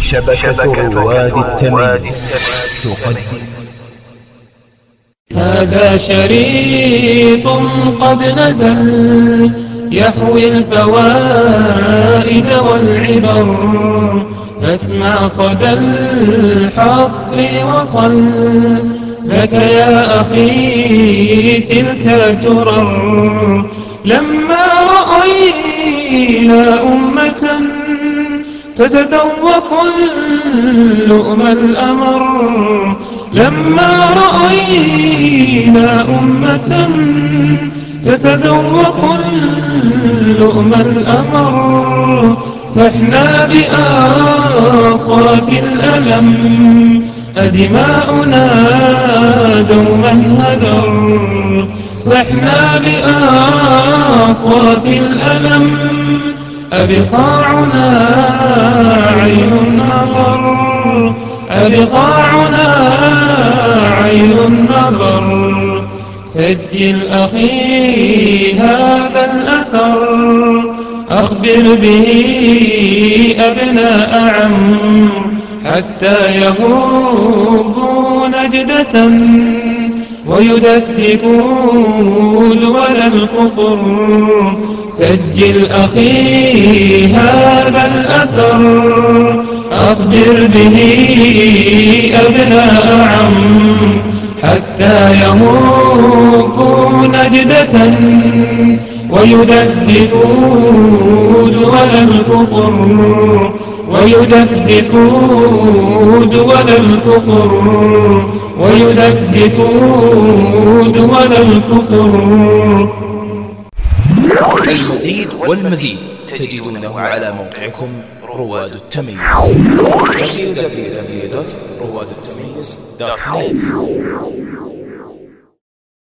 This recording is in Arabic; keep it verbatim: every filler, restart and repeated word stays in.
شبكة رواد التمييز تقدم. هذا شريط قد نزل يحوي الفوائد والعبر، فاسمع صدى الحق وصل لك يا أخي تلك الدرر. لما رأينا أمة تتذوق اللؤم الأمر، لما رأينا أمة تتذوق اللؤم الأمر، صحنا بأصوات الألم أدماؤنا دوما هدر، صحنا بأصوات الألم أبقاعنا عين النظر، أبقاعنا عين النظر. سجل أخي هذا الأثر، أخبر به أبناء عم حتى يهوبوا نجدة ويدكدكوا دول الكفر. سجل أخي هذا الأثر، أخبر به أبناء عم حتى يهوبوا نجدة ويدكدكوا دول الكفر، ويدكدكوا دول الكفر، ويدكدكوا دول الكفر. المزيد والمزيد تجدونه على موقعكم رواد التمييز دبليو دبليو دبليو دوت رواد التمييز دوت نت.